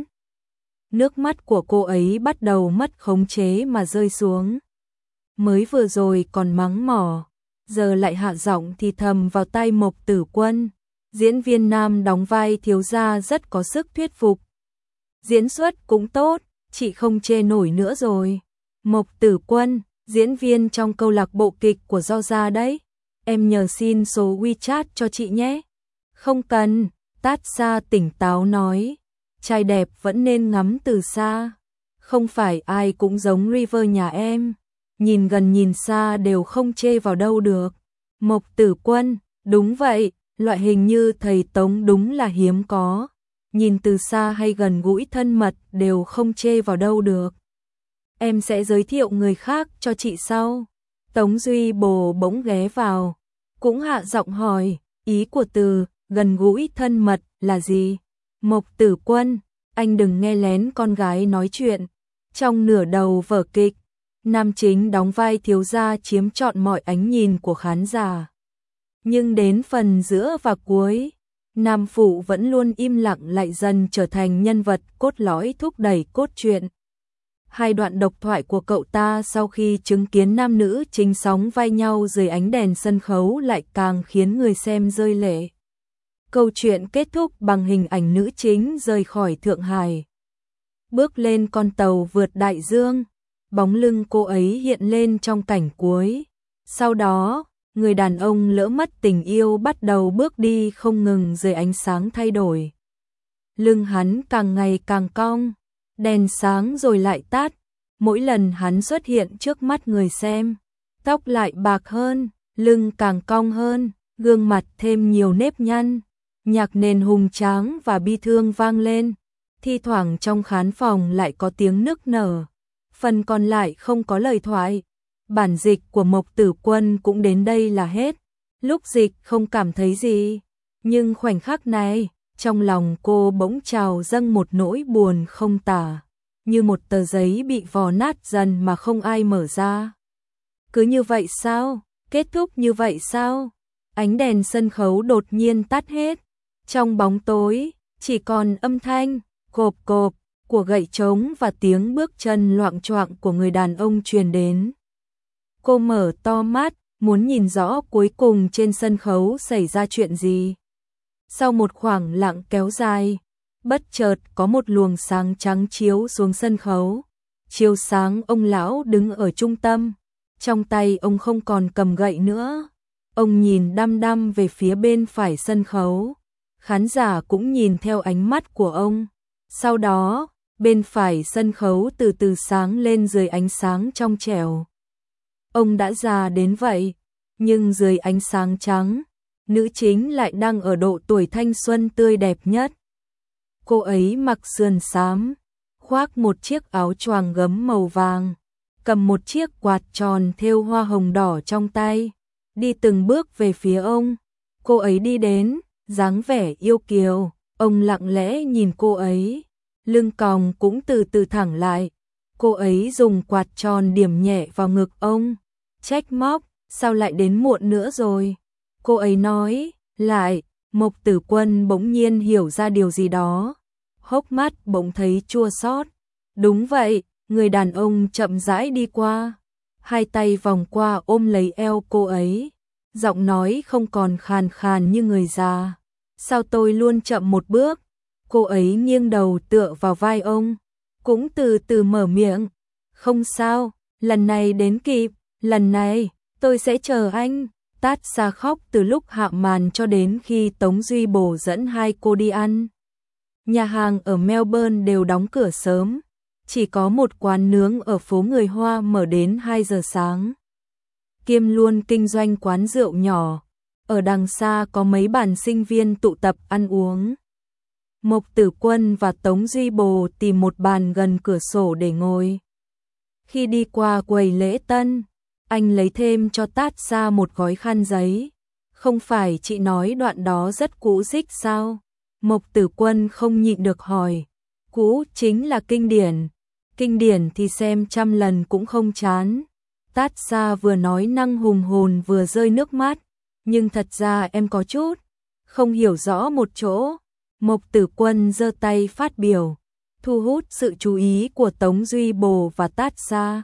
Nước mắt của cô ấy bắt đầu mất khống chế mà rơi xuống. Mới vừa rồi còn mắng mỏ, giờ lại hạ giọng thì thầm vào tai Mộc Tử Quân. Diễn viên nam đóng vai thiếu gia rất có sức thuyết phục. Diễn xuất cũng tốt, chị không chê nổi nữa rồi. Mộc Tử Quân, diễn viên trong câu lạc bộ kịch của Do Gia đấy. Em nhờ xin số WeChat cho chị nhé. Không cần, Tát Sa tỉnh táo nói. Trai đẹp vẫn nên ngắm từ xa. Không phải ai cũng giống River nhà em. Nhìn gần nhìn xa đều không chê vào đâu được. Mộc Tử Quân, đúng vậy, loại hình như thầy Tống đúng là hiếm có. Nhìn từ xa hay gần gũi thân mật đều không chê vào đâu được. Em sẽ giới thiệu người khác cho chị sau. Tống Duy Bồ bỗng ghé vào, cũng hạ giọng hỏi, ý của từ gần gũi thân mật là gì? Mộc Tử Quân, anh đừng nghe lén con gái nói chuyện. Trong nửa đầu vở kịch, nam chính đóng vai thiếu gia chiếm trọn mọi ánh nhìn của khán giả. Nhưng đến phần giữa và cuối, nam phụ vẫn luôn im lặng lại dần trở thành nhân vật cốt lõi thúc đẩy cốt truyện. Hai đoạn độc thoại của cậu ta sau khi chứng kiến nam nữ chính sóng vai nhau dưới ánh đèn sân khấu lại càng khiến người xem rơi lệ. Câu chuyện kết thúc bằng hình ảnh nữ chính rời khỏi Thượng Hải, bước lên con tàu vượt đại dương, bóng lưng cô ấy hiện lên trong cảnh cuối. Sau đó, người đàn ông lỡ mất tình yêu bắt đầu bước đi không ngừng dưới ánh sáng thay đổi. Lưng hắn càng ngày càng cong, đèn sáng rồi lại tắt. Mỗi lần hắn xuất hiện trước mắt người xem, tóc lại bạc hơn, lưng càng cong hơn, gương mặt thêm nhiều nếp nhăn. Nhạc nền hùng tráng và bi thương vang lên. Thi thoảng trong khán phòng lại có tiếng nức nở, phần còn lại không có lời thoại. Bản dịch của Mộc Tử Quân cũng đến đây là hết. Lúc dịch không cảm thấy gì, nhưng khoảnh khắc này, trong lòng cô bỗng trào dâng một nỗi buồn không tả, như một tờ giấy bị vò nát dần mà không ai mở ra. Cứ như vậy sao? Kết thúc như vậy sao? Ánh đèn sân khấu đột nhiên tắt hết. Trong bóng tối, chỉ còn âm thanh cộp cộp của gậy trống và tiếng bước chân loạng choạng của người đàn ông truyền đến. Cô mở to mắt, muốn nhìn rõ cuối cùng trên sân khấu xảy ra chuyện gì. Sau một khoảng lặng kéo dài, bất chợt có một luồng sáng trắng chiếu xuống sân khấu. Chiếu sáng ông lão đứng ở trung tâm, trong tay ông không còn cầm gậy nữa. Ông nhìn đăm đăm về phía bên phải sân khấu. Khán giả cũng nhìn theo ánh mắt của ông. Sau đó, bên phải sân khấu từ từ sáng lên dưới ánh sáng trong trẻo. Ông đã già đến vậy, nhưng dưới ánh sáng trắng, nữ chính lại đang ở độ tuổi thanh xuân tươi đẹp nhất. Cô ấy mặc sườn xám, khoác một chiếc áo choàng gấm màu vàng, cầm một chiếc quạt tròn thêu hoa hồng đỏ trong tay, đi từng bước về phía ông. Cô ấy đi đến, dáng vẻ yêu kiều, ông lặng lẽ nhìn cô ấy, lưng còng cũng từ từ thẳng lại. Cô ấy dùng quạt tròn điểm nhẹ vào ngực ông, trách móc, sao lại đến muộn nữa rồi? Cô ấy nói, lại. Mộc Tử Quân bỗng nhiên hiểu ra điều gì đó, hốc mắt bỗng thấy chua xót. Đúng vậy, người đàn ông chậm rãi đi qua, hai tay vòng qua ôm lấy eo cô ấy, giọng nói không còn khàn khàn như người già. Sao tôi luôn chậm một bước? Cô ấy nghiêng đầu tựa vào vai ông, cũng từ từ mở miệng, không sao, lần này đến kịp, lần này, tôi sẽ chờ anh. Tát Xa khóc từ lúc hạ màn cho đến khi Tống Duy Bồ dẫn hai cô đi ăn. Nhà hàng ở Melbourne đều đóng cửa sớm, chỉ có một quán nướng ở phố người Hoa mở đến 2 giờ sáng. Kiêm luôn kinh doanh quán rượu nhỏ, ở đằng xa có mấy bàn sinh viên tụ tập ăn uống. Mộc Tử Quân và Tống Duy Bồ tìm một bàn gần cửa sổ để ngồi. Khi đi qua quầy lễ tân, anh lấy thêm cho Tát Xa một gói khăn giấy. Không phải chị nói đoạn đó rất cũ rích sao? Mộc Tử Quân không nhịn được hỏi. Cũ chính là kinh điển. Kinh điển thì xem trăm lần cũng không chán. Tát Xa vừa nói năng hùng hồn vừa rơi nước mắt. Nhưng thật ra em có chút không hiểu rõ một chỗ. Mộc Tử Quân giơ tay phát biểu, thu hút sự chú ý của Tống Duy Bồ và Tát Xa.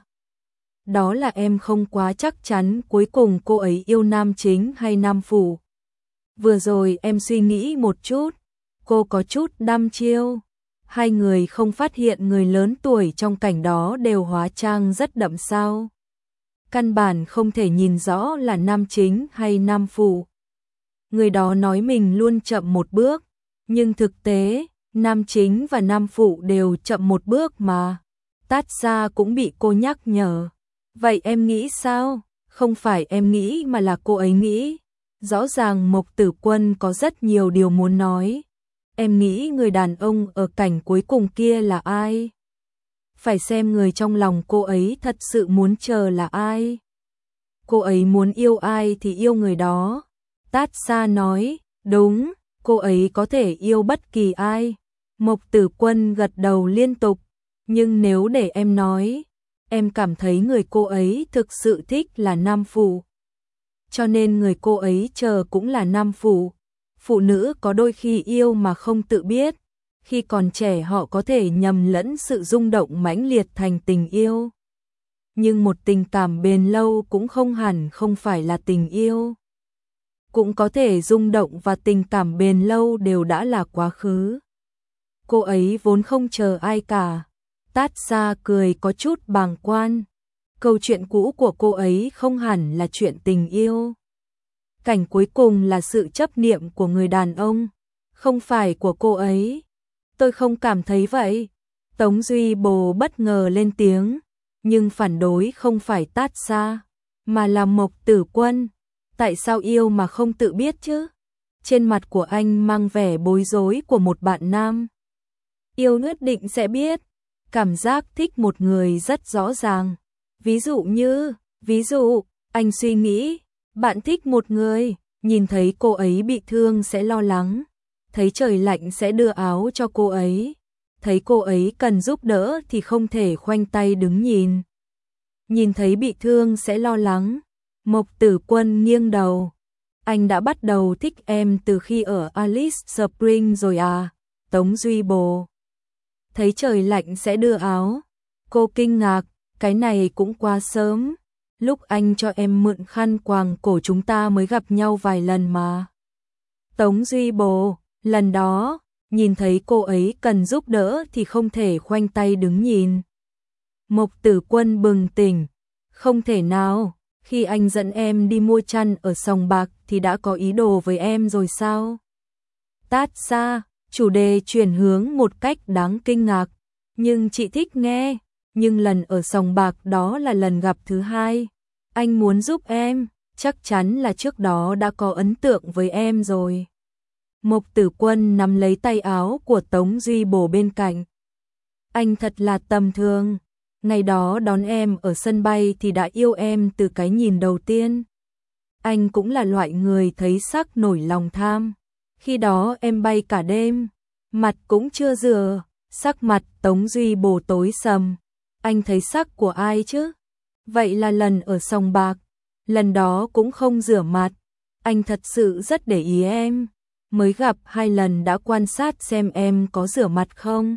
Đó là em không quá chắc chắn cuối cùng cô ấy yêu nam chính hay nam phụ. Vừa rồi em suy nghĩ một chút, cô có chút đăm chiêu. Hai người không phát hiện người lớn tuổi trong cảnh đó đều hóa trang rất đậm sao? Căn bản không thể nhìn rõ là nam chính hay nam phụ. Người đó nói mình luôn chậm một bước, nhưng thực tế, nam chính và nam phụ đều chậm một bước mà. Tát Xa cũng bị cô nhắc nhở. Vậy em nghĩ sao? Không phải em nghĩ mà là cô ấy nghĩ. Rõ ràng Mộc Tử Quân có rất nhiều điều muốn nói. Em nghĩ người đàn ông ở cảnh cuối cùng kia là ai? Phải xem người trong lòng cô ấy thật sự muốn chờ là ai. Cô ấy muốn yêu ai thì yêu người đó. Tát Xa nói, đúng, cô ấy có thể yêu bất kỳ ai. Mộc Tử Quân gật đầu liên tục. Nhưng nếu để em nói, em cảm thấy người cô ấy thực sự thích là nam phụ. Cho nên người cô ấy chờ cũng là nam phụ. Phụ nữ có đôi khi yêu mà không tự biết. Khi còn trẻ họ có thể nhầm lẫn sự rung động mãnh liệt thành tình yêu. Nhưng một tình cảm bền lâu cũng không hẳn không phải là tình yêu. Cũng có thể rung động và tình cảm bền lâu đều đã là quá khứ. Cô ấy vốn không chờ ai cả. Tát Xa cười có chút bàng quan. Câu chuyện cũ của cô ấy không hẳn là chuyện tình yêu. Cảnh cuối cùng là sự chấp niệm của người đàn ông, không phải của cô ấy. Tôi không cảm thấy vậy. Tống Duy Bồ bất ngờ lên tiếng, nhưng phản đối không phải Tát Xa, mà là Mộc Tử Quân. Tại sao yêu mà không tự biết chứ? Trên mặt của anh mang vẻ bối rối của một bạn nam. Yêu nhất định sẽ biết. Cảm giác thích một người rất rõ ràng. Ví dụ, anh suy nghĩ, bạn thích một người, nhìn thấy cô ấy bị thương sẽ lo lắng, thấy trời lạnh sẽ đưa áo cho cô ấy, thấy cô ấy cần giúp đỡ thì không thể khoanh tay đứng nhìn. Nhìn thấy bị thương sẽ lo lắng. Mộc Tử Quân nghiêng đầu. Anh đã bắt đầu thích em từ khi ở Alice Spring rồi à? Tống Duy Bồ. Thấy trời lạnh sẽ đưa áo. Cô kinh ngạc, cái này cũng quá sớm. Lúc anh cho em mượn khăn quàng cổ chúng ta mới gặp nhau vài lần mà. Tống Duy Bồ, lần đó, nhìn thấy cô ấy cần giúp đỡ thì không thể khoanh tay đứng nhìn. Mộc Tử Quân bừng tỉnh. Không thể nào, khi anh dẫn em đi mua chăn ở sòng bạc thì đã có ý đồ với em rồi sao? Tát xa, chủ đề chuyển hướng một cách đáng kinh ngạc. Nhưng chị thích nghe, nhưng lần ở sòng bạc đó là lần gặp thứ hai. Anh muốn giúp em, chắc chắn là trước đó đã có ấn tượng với em rồi. Mộc Tử Quân nắm lấy tay áo của Tống Duy Bồ bên cạnh. Anh thật là tầm thường. Ngày đó đón em ở sân bay thì đã yêu em từ cái nhìn đầu tiên. Anh cũng là loại người thấy sắc nổi lòng tham. Khi đó em bay cả đêm, mặt cũng chưa rửa, sắc mặt Tống Duy Bồ tối sầm. Anh thấy sắc của ai chứ? Vậy là lần ở sòng bạc, lần đó cũng không rửa mặt. Anh thật sự rất để ý em, mới gặp 2 lần đã quan sát xem em có rửa mặt không.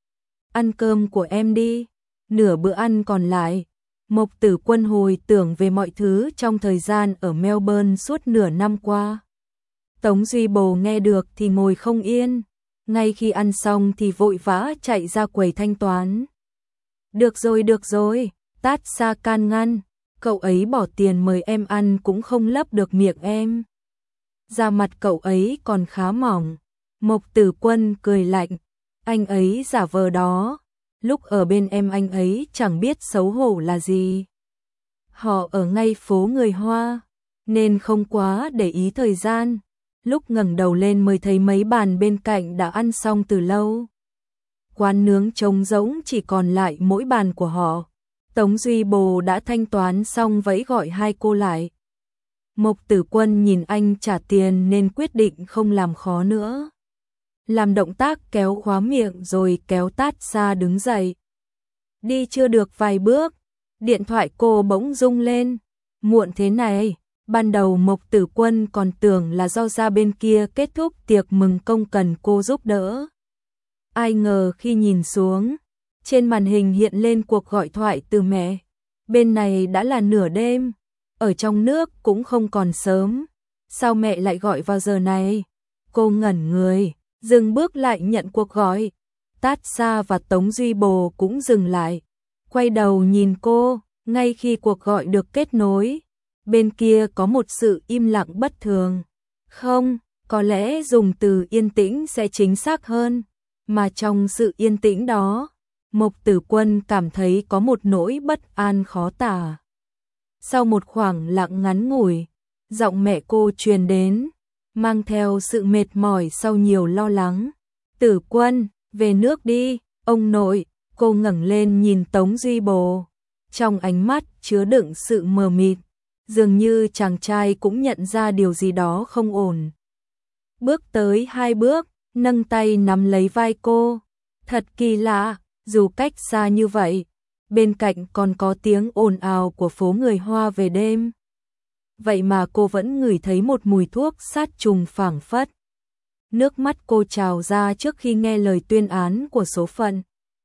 Ăn cơm của em đi. Nửa bữa ăn còn lại, Mộc Tử Quân hồi tưởng về mọi thứ trong thời gian ở Melbourne suốt nửa năm qua. Tống Duy Bồ nghe được thì ngồi không yên, ngay khi ăn xong thì vội vã chạy ra quầy thanh toán. Được rồi, Tát Sa can ngăn, cậu ấy bỏ tiền mời em ăn cũng không lấp được miệng em. Da mặt cậu ấy còn khá mỏng. Mộc Tử Quân cười lạnh, anh ấy giả vờ đó. Lúc ở bên em anh ấy chẳng biết xấu hổ là gì. Họ ở ngay phố người Hoa, nên không quá để ý thời gian. Lúc ngẩng đầu lên mới thấy mấy bàn bên cạnh đã ăn xong từ lâu. Quán nướng trống rỗng chỉ còn lại mỗi bàn của họ. Tống Duy Bồ đã thanh toán xong vẫy gọi 2 cô lại. Mộc Tử Quân nhìn anh trả tiền nên quyết định không làm khó nữa. Làm động tác kéo khóa miệng rồi kéo Tát Sa đứng dậy. Đi chưa được vài bước, điện thoại cô bỗng rung lên. Muộn thế này, ban đầu Mộc Tử Quân còn tưởng là do ra bên kia kết thúc tiệc mừng công cần cô giúp đỡ. Ai ngờ khi nhìn xuống, trên màn hình hiện lên cuộc gọi thoại từ mẹ. Bên này đã là nửa đêm, ở trong nước cũng không còn sớm. Sao mẹ lại gọi vào giờ này? Cô ngẩn người, dừng bước lại nhận cuộc gọi. Tát Sa và Tống Duy Bồ cũng dừng lại, quay đầu nhìn cô. Ngay khi cuộc gọi được kết nối, bên kia có một sự im lặng bất thường. Không, có lẽ dùng từ yên tĩnh sẽ chính xác hơn. Mà trong sự yên tĩnh đó, Mộc Tử Quân cảm thấy có một nỗi bất an khó tả. Sau một khoảng lặng ngắn ngủi, giọng mẹ cô truyền đến, mang theo sự mệt mỏi sau nhiều lo lắng. Tử Quân, về nước đi, ông nội. Cô ngẩng lên nhìn Tống Duy Bồ, trong ánh mắt chứa đựng sự mờ mịt, dường như chàng trai cũng nhận ra điều gì đó không ổn. Bước tới 2 bước, nâng tay nắm lấy vai cô. Thật kỳ lạ, dù cách xa như vậy, bên cạnh còn có tiếng ồn ào của phố người Hoa về đêm. Vậy mà cô vẫn ngửi thấy một mùi thuốc sát trùng phảng phất. Nước mắt cô trào ra trước khi nghe lời tuyên án của số phận.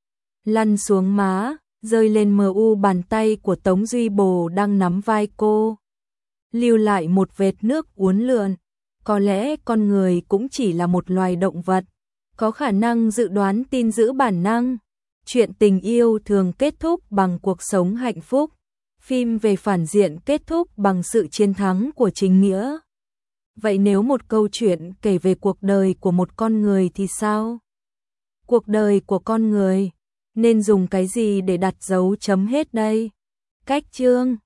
Lăn xuống má, rơi lên mờ u bàn tay của Tống Duy Bồ đang nắm vai cô. Lưu lại một vệt nước uốn lượn. Có lẽ con người cũng chỉ là một loài động vật, có khả năng dự đoán tin giữ bản năng. Chuyện tình yêu thường kết thúc bằng cuộc sống hạnh phúc. Phim về phản diện kết thúc bằng sự chiến thắng của chính nghĩa. Vậy nếu một câu chuyện kể về cuộc đời của một con người thì sao? Cuộc đời của con người nên dùng cái gì để đặt dấu chấm hết đây? Cách chương